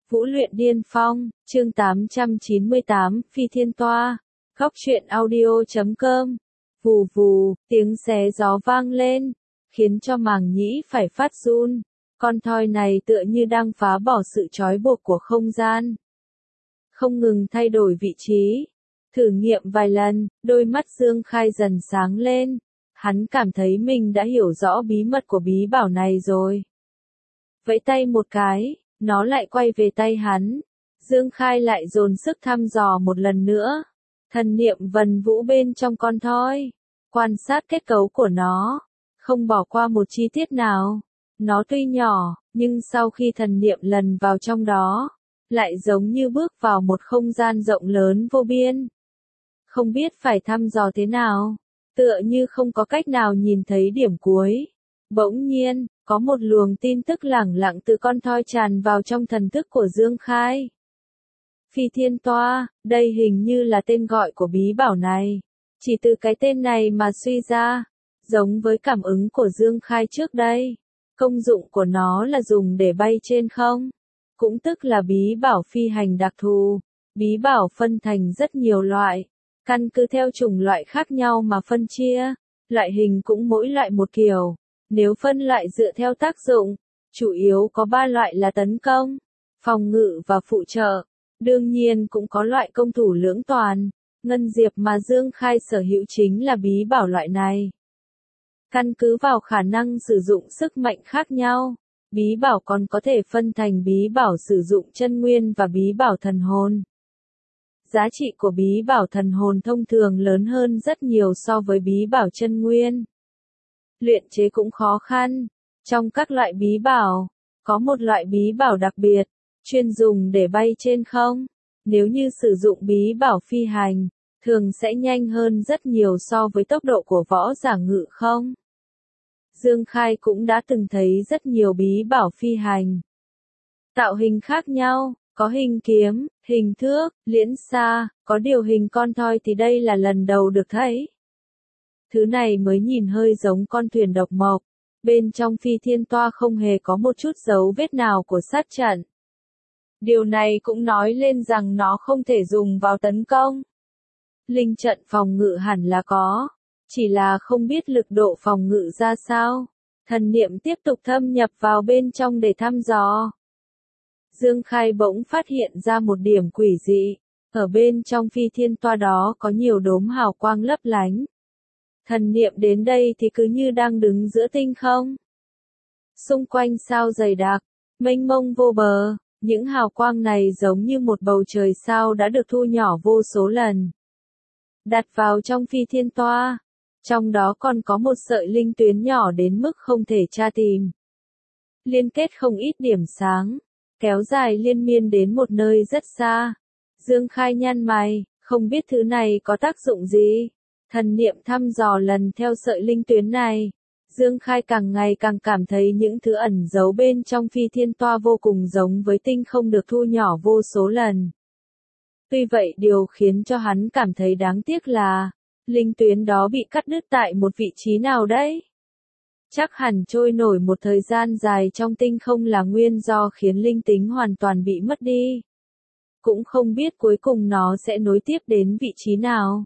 Vũ luyện điên phong, chương 898, Phi Thiên Toa, Góc truyện audio.com. Vù vù, tiếng xé gió vang lên, khiến cho màng nhĩ phải phát run. Con thoi này tựa như đang phá bỏ sự trói buộc của không gian. Không ngừng thay đổi vị trí. Thử nghiệm vài lần, đôi mắt Dương Khai dần sáng lên. Hắn cảm thấy mình đã hiểu rõ bí mật của bí bảo này rồi. Vẫy tay một cái, nó lại quay về tay hắn. Dương Khai lại dồn sức thăm dò một lần nữa. Thần niệm vần vũ bên trong con thoi. Quan sát kết cấu của nó. Không bỏ qua một chi tiết nào. Nó tuy nhỏ, nhưng sau khi thần niệm lần vào trong đó, lại giống như bước vào một không gian rộng lớn vô biên. Không biết phải thăm dò thế nào. Tựa như không có cách nào nhìn thấy điểm cuối. Bỗng nhiên, có một luồng tin tức lẳng lặng từ con thoi tràn vào trong thần thức của Dương Khai. Phi Thiên Toa, đây hình như là tên gọi của bí bảo này. Chỉ từ cái tên này mà suy ra, giống với cảm ứng của Dương Khai trước đây. Công dụng của nó là dùng để bay trên không. Cũng tức là bí bảo phi hành đặc thù. Bí bảo phân thành rất nhiều loại. Căn cứ theo chủng loại khác nhau mà phân chia. Loại hình cũng mỗi loại một kiểu. Nếu phân loại dựa theo tác dụng, chủ yếu có 3 loại là tấn công, phòng ngự và phụ trợ. Đương nhiên cũng có loại công thủ lưỡng toàn. Ngân diệp mà Dương Khai sở hữu chính là bí bảo loại này. Căn cứ vào khả năng sử dụng sức mạnh khác nhau, bí bảo còn có thể phân thành bí bảo sử dụng chân nguyên và bí bảo thần hồn. Giá trị của bí bảo thần hồn thông thường lớn hơn rất nhiều so với bí bảo chân nguyên. Luyện chế cũng khó khăn. Trong các loại bí bảo, có một loại bí bảo đặc biệt, chuyên dùng để bay trên không. Nếu như sử dụng bí bảo phi hành, thường sẽ nhanh hơn rất nhiều so với tốc độ của võ giả ngự không. Dương Khai cũng đã từng thấy rất nhiều bí bảo phi hành. Tạo hình khác nhau, có hình kiếm, hình thước, liễn xa, có điều hình con thoi thì đây là lần đầu được thấy. Thứ này mới nhìn hơi giống con thuyền độc mộc. Bên trong Phi Thiên Toa không hề có một chút dấu vết nào của sát trận. Điều này cũng nói lên rằng nó không thể dùng vào tấn công. Linh trận phòng ngự hẳn là có. Chỉ là không biết lực độ phòng ngự ra sao. Thần niệm tiếp tục thâm nhập vào bên trong để thăm dò. Dương Khai bỗng phát hiện ra một điểm quỷ dị. Ở bên trong Phi Thiên Toa đó có nhiều đốm hào quang lấp lánh. Thần niệm đến đây thì cứ như đang đứng giữa tinh không. Xung quanh sao dày đặc, mênh mông vô bờ, những hào quang này giống như một bầu trời sao đã được thu nhỏ vô số lần. Đặt vào trong Phi Thiên Toa, trong đó còn có một sợi linh tuyến nhỏ đến mức không thể tra tìm. Liên kết không ít điểm sáng, kéo dài liên miên đến một nơi rất xa. Dương Khai nhăn mày, không biết thứ này có tác dụng gì. Thần niệm thăm dò lần theo sợi linh tuyến này. Dương Khai càng ngày càng cảm thấy những thứ ẩn giấu bên trong Phi Thiên Toa vô cùng giống với tinh không được thu nhỏ vô số lần. Tuy vậy điều khiến cho hắn cảm thấy đáng tiếc là, linh tuyến đó bị cắt đứt tại một vị trí nào đấy. Chắc hẳn trôi nổi một thời gian dài trong tinh không là nguyên do khiến linh tính hoàn toàn bị mất đi. Cũng không biết cuối cùng nó sẽ nối tiếp đến vị trí nào.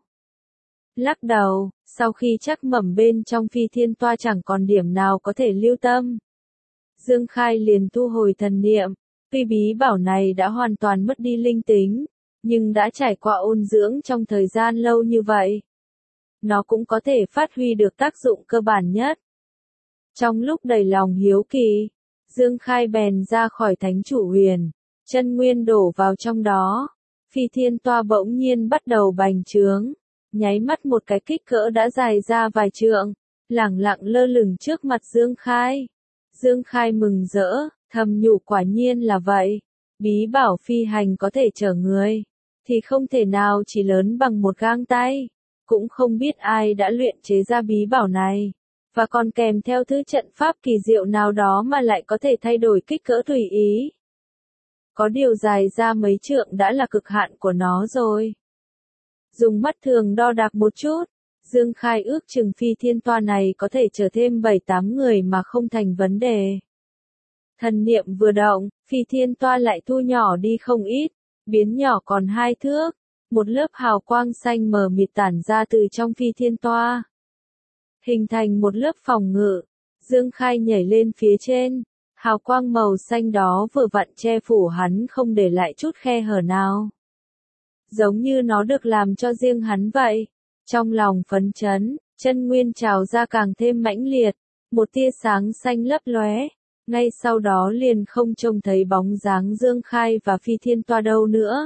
Lắc đầu, sau khi chắc mẩm bên trong Phi Thiên Toa chẳng còn điểm nào có thể lưu tâm. Dương Khai liền thu hồi thần niệm, tuy bí bảo này đã hoàn toàn mất đi linh tính, nhưng đã trải qua ôn dưỡng trong thời gian lâu như vậy. Nó cũng có thể phát huy được tác dụng cơ bản nhất. Trong lúc đầy lòng hiếu kỳ, Dương Khai bèn ra khỏi thánh chủ huyền, chân nguyên đổ vào trong đó. Phi Thiên Toa bỗng nhiên bắt đầu bành trướng. Nháy mắt một cái kích cỡ đã dài ra vài trượng, lẳng lặng lơ lửng trước mặt Dương Khai. Dương Khai mừng rỡ, thầm nhủ quả nhiên là vậy. Bí bảo phi hành có thể chở người, thì không thể nào chỉ lớn bằng một gang tay. Cũng không biết ai đã luyện chế ra bí bảo này, và còn kèm theo thứ trận pháp kỳ diệu nào đó mà lại có thể thay đổi kích cỡ tùy ý. Có điều dài ra mấy trượng đã là cực hạn của nó rồi. Dùng mắt thường đo đạc một chút, Dương Khai ước chừng Phi Thiên Toa này có thể chở thêm 7-8 người mà không thành vấn đề. Thần niệm vừa động, Phi thiên toa lại thu nhỏ đi không ít, biến nhỏ còn 2 thước. Một lớp hào quang xanh mờ mịt tản ra từ trong phi thiên toa, hình thành một lớp phòng ngự. Dương Khai nhảy lên phía trên, hào quang màu xanh đó vừa vặn che phủ hắn không để lại chút khe hở nào. Giống như nó được làm cho riêng hắn vậy. Trong lòng phấn chấn, chân nguyên trào ra càng thêm mãnh liệt, một tia sáng xanh lấp lóe. Ngay sau đó liền không trông thấy bóng dáng Dương Khai và phi thiên toa đâu nữa.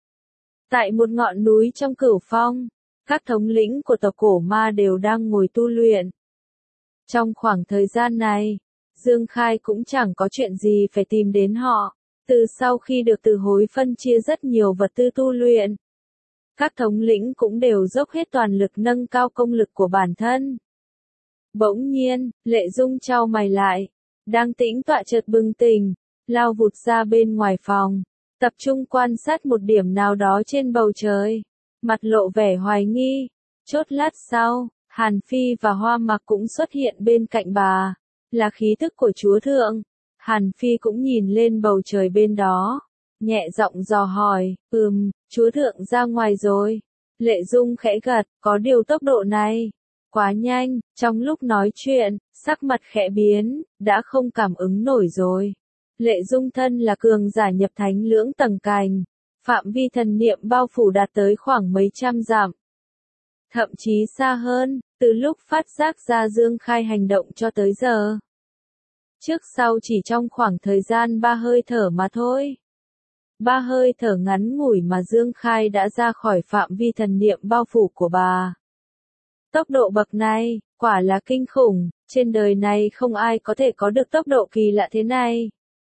Tại một ngọn núi trong Cửu Phong, các thống lĩnh của tộc cổ ma đều đang ngồi tu luyện. Trong khoảng thời gian này, Dương Khai cũng chẳng có chuyện gì phải tìm đến họ. Từ sau khi được Từ Hối phân chia rất nhiều vật tư tu luyện, các thống lĩnh cũng đều dốc hết toàn lực nâng cao công lực của bản thân. Bỗng nhiên, Lệ Dung chau mày lại, đang tĩnh tọa chợt bừng tỉnh, lao vụt ra bên ngoài phòng, tập trung quan sát một điểm nào đó trên bầu trời, mặt lộ vẻ hoài nghi. Chốt lát sau, Hàn Phi và Hoa Mặc cũng xuất hiện bên cạnh bà, là khí thức của Chúa Thượng. Hàn Phi cũng nhìn lên bầu trời bên đó, nhẹ giọng dò hỏi, Chúa Thượng ra ngoài rồi. Lệ Dung khẽ gật, có điều tốc độ này quá nhanh. Trong lúc nói chuyện, sắc mặt khẽ biến, đã không cảm ứng nổi rồi. Lệ Dung thân là cường giả nhập thánh lưỡng tầng cành, phạm vi thần niệm bao phủ đạt tới khoảng mấy trăm dặm. Thậm chí xa hơn, từ lúc phát giác ra Dương Khai hành động cho tới giờ. Trước sau chỉ trong khoảng thời gian 3 hơi thở mà thôi. 3 hơi thở ngắn ngủi mà Dương Khai đã ra khỏi phạm vi thần niệm bao phủ của bà. Tốc độ bậc này, quả là kinh khủng, trên đời này không ai có thể có được tốc độ kỳ lạ thế này.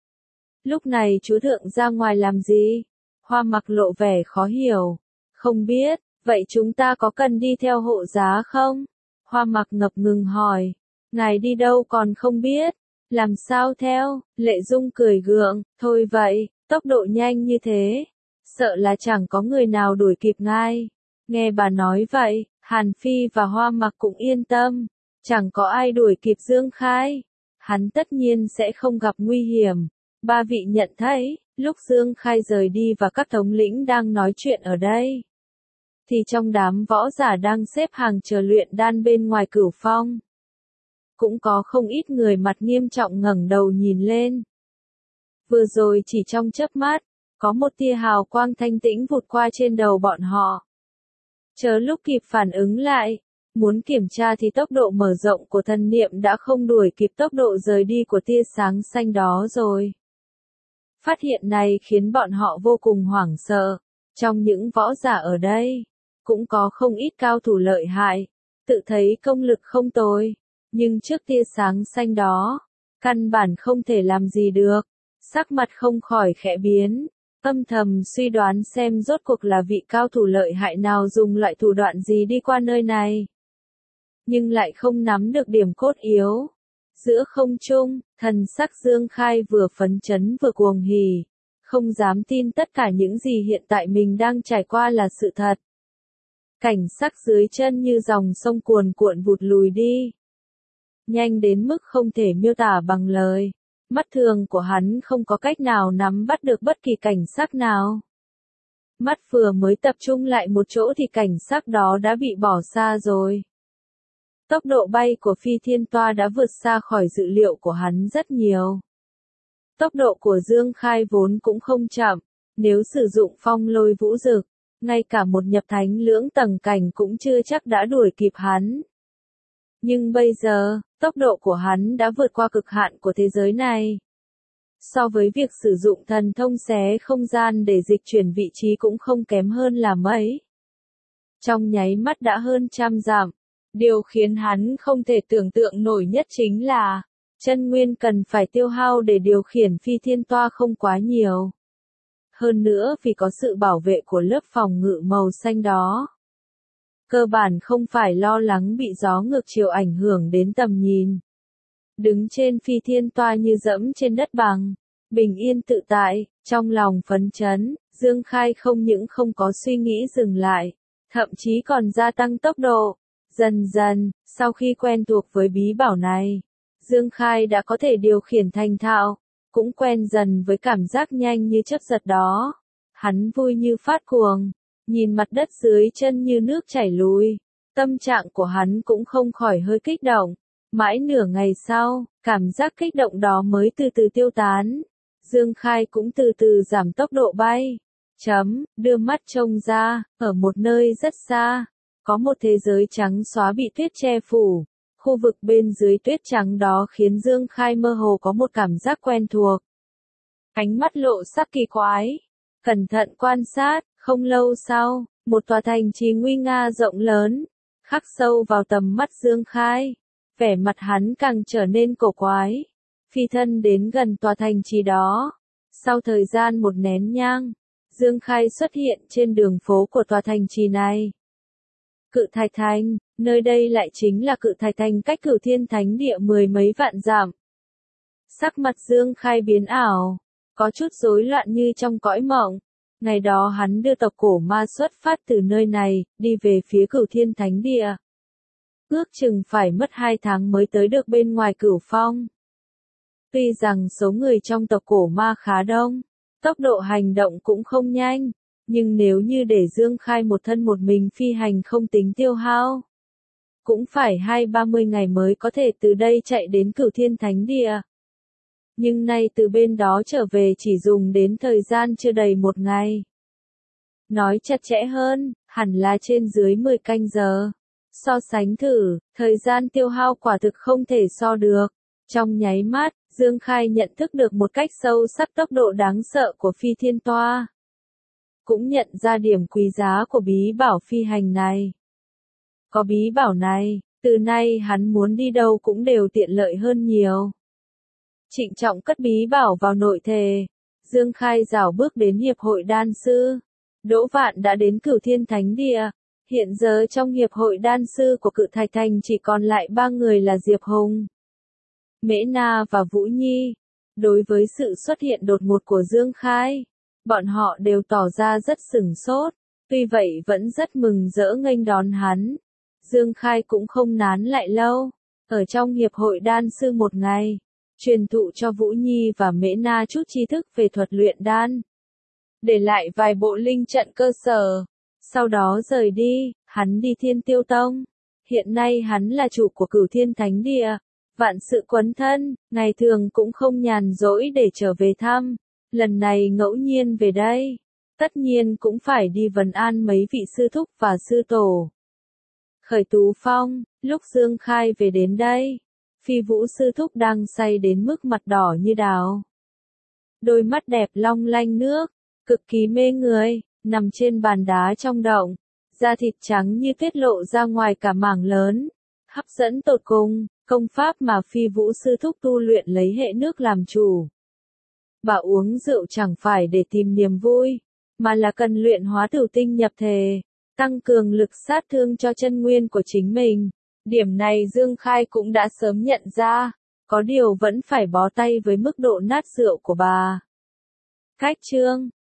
Lúc này Chúa Thượng ra ngoài làm gì? Hoa Mặc lộ vẻ khó hiểu. Không biết, vậy chúng ta có cần đi theo hộ giá không? Hoa Mặc ngập ngừng hỏi. Ngài đi đâu còn không biết? Làm sao theo? Lệ Dung cười gượng, thôi vậy, tốc độ nhanh như thế, sợ là chẳng có người nào đuổi kịp ngài. Nghe bà nói vậy, Hàn Phi và Hoa Mặc cũng yên tâm, chẳng có ai đuổi kịp Dương Khai. Hắn tất nhiên sẽ không gặp nguy hiểm. Ba vị nhận thấy, lúc Dương Khai rời đi và các thống lĩnh đang nói chuyện ở đây, thì trong đám võ giả đang xếp hàng chờ luyện đan bên ngoài Cửu Phong, cũng có không ít người mặt nghiêm trọng ngẩng đầu nhìn lên. Vừa rồi chỉ trong chớp mắt, có một tia hào quang thanh tĩnh vụt qua trên đầu bọn họ. Chờ lúc kịp phản ứng lại, muốn kiểm tra thì tốc độ mở rộng của thần niệm đã không đuổi kịp tốc độ rời đi của tia sáng xanh đó rồi. Phát hiện này khiến bọn họ vô cùng hoảng sợ. Trong những võ giả ở đây, cũng có không ít cao thủ lợi hại, tự thấy công lực không tồi, nhưng trước tia sáng xanh đó, căn bản không thể làm gì được. Sắc mặt không khỏi khẽ biến, âm thầm suy đoán xem rốt cuộc là vị cao thủ lợi hại nào dùng loại thủ đoạn gì đi qua nơi này. Nhưng lại không nắm được điểm cốt yếu. Giữa không trung, thần sắc Dương Khai vừa phấn chấn vừa cuồng hỉ, không dám tin tất cả những gì hiện tại mình đang trải qua là sự thật. Cảnh sắc dưới chân như dòng sông cuồn cuộn vụt lùi đi, nhanh đến mức không thể miêu tả bằng lời. Mắt thường của hắn không có cách nào nắm bắt được bất kỳ cảnh sắc nào. Mắt vừa mới tập trung lại một chỗ thì cảnh sắc đó đã bị bỏ xa rồi. Tốc độ bay của phi thiên toa đã vượt xa khỏi dự liệu của hắn rất nhiều. Tốc độ của Dương Khai vốn cũng không chậm, nếu sử dụng phong lôi vũ dực, ngay cả một nhập thánh lưỡng tầng cảnh cũng chưa chắc đã đuổi kịp hắn. Nhưng bây giờ, tốc độ của hắn đã vượt qua cực hạn của thế giới này. So với việc sử dụng thần thông xé không gian để dịch chuyển vị trí cũng không kém hơn là mấy. Trong nháy mắt đã hơn trăm dặm. Điều khiến hắn không thể tưởng tượng nổi nhất chính là, chân nguyên cần phải tiêu hao để điều khiển phi thiên toa không quá nhiều. Hơn nữa vì có sự bảo vệ của lớp phòng ngự màu xanh đó, cơ bản không phải lo lắng bị gió ngược chiều ảnh hưởng đến tầm nhìn. Đứng trên phi thiên toa như dẫm trên đất bằng, bình yên tự tại, trong lòng phấn chấn, Dương Khai không những không có suy nghĩ dừng lại, thậm chí còn gia tăng tốc độ. Dần dần, sau khi quen thuộc với bí bảo này, Dương Khai đã có thể điều khiển thành thạo, cũng quen dần với cảm giác nhanh như chớp giật đó. Hắn vui như phát cuồng, nhìn mặt đất dưới chân như nước chảy lùi. Tâm trạng của hắn cũng không khỏi hơi kích động. Mãi nửa ngày sau, cảm giác kích động đó mới từ từ tiêu tán. Dương Khai cũng từ từ giảm tốc độ bay. Đưa mắt trông ra, ở một nơi rất xa, có một thế giới trắng xóa bị tuyết che phủ. Khu vực bên dưới tuyết trắng đó khiến Dương Khai mơ hồ có một cảm giác quen thuộc. Ánh mắt lộ sắc kỳ quái. Cẩn thận quan sát, không lâu sau, một tòa thành trì nguy nga rộng lớn, khắc sâu vào tầm mắt Dương Khai. Vẻ mặt hắn càng trở nên cổ quái. Phi thân đến gần tòa thành trì đó. Sau thời gian một nén nhang, Dương Khai xuất hiện trên đường phố của tòa thành trì này. Cự Thạch Thành, nơi đây lại chính là Cự Thạch Thành cách Cửu Thiên Thánh Địa mười mấy vạn dặm. Sắc mặt Dương Khai biến ảo, có chút rối loạn như trong cõi mộng. Ngày đó hắn đưa tộc cổ ma xuất phát từ nơi này, đi về phía Cửu Thiên Thánh Địa. Ước chừng phải mất 2 tháng mới tới được bên ngoài Cửu Phong. Tuy rằng số người trong tộc cổ ma khá đông, tốc độ hành động cũng không nhanh, nhưng nếu như để Dương Khai một thân một mình phi hành không tính tiêu hao, cũng phải 20-30 ngày mới có thể từ đây chạy đến Cửu Thiên Thánh Địa. Nhưng nay từ bên đó trở về chỉ dùng đến thời gian chưa đầy 1 ngày. Nói chặt chẽ hơn, hẳn là trên dưới 10 canh giờ. So sánh thử, thời gian tiêu hao quả thực không thể so được. Trong nháy mắt, Dương Khai nhận thức được một cách sâu sắc tốc độ đáng sợ của phi thiên toa. Cũng nhận ra điểm quý giá của bí bảo phi hành này. Có bí bảo này, từ nay hắn muốn đi đâu cũng đều tiện lợi hơn nhiều. Trịnh trọng cất bí bảo vào nội thể, Dương Khai rảo bước đến Hiệp hội Đan Sư. Đỗ Vạn đã đến Cửu Thiên Thánh Địa. Hiện giờ trong Hiệp hội Đan Sư của Cự Thạch Thành chỉ còn lại 3 người là Diệp Hùng, Mễ Na và Vũ Nhi. Đối với sự xuất hiện đột ngột của Dương Khai, bọn họ đều tỏ ra rất sửng sốt, tuy vậy vẫn rất mừng rỡ nghênh đón hắn. Dương Khai cũng không nán lại lâu, ở trong Hiệp hội Đan Sư 1 ngày, truyền thụ cho Vũ Nhi và Mễ Na chút tri thức về thuật luyện đan, để lại vài bộ linh trận cơ sở. Sau đó rời đi, hắn đi Thiên Tiêu Tông. Hiện nay hắn là chủ của Cửu Thiên Thánh Địa. Vạn sự quấn thân, ngày thường cũng không nhàn rỗi để trở về thăm. Lần này ngẫu nhiên về đây, tất nhiên cũng phải đi vấn an mấy vị sư thúc và sư tổ. Khởi Tú Phong, lúc Dương Khai về đến đây, Phi Vũ sư thúc đang say đến mức mặt đỏ như đào. Đôi mắt đẹp long lanh nước, cực kỳ mê người, nằm trên bàn đá trong động, da thịt trắng như tuyết lộ ra ngoài cả mảng lớn, hấp dẫn tột cùng. Công pháp mà Phi Vũ sư thúc tu luyện lấy hệ nước làm chủ. Bà uống rượu chẳng phải để tìm niềm vui, mà là cần luyện hóa tử tinh nhập thể, tăng cường lực sát thương cho chân nguyên của chính mình. Điểm này Dương Khai cũng đã sớm nhận ra, có điều vẫn phải bó tay với mức độ nát rượu của bà. Cách chương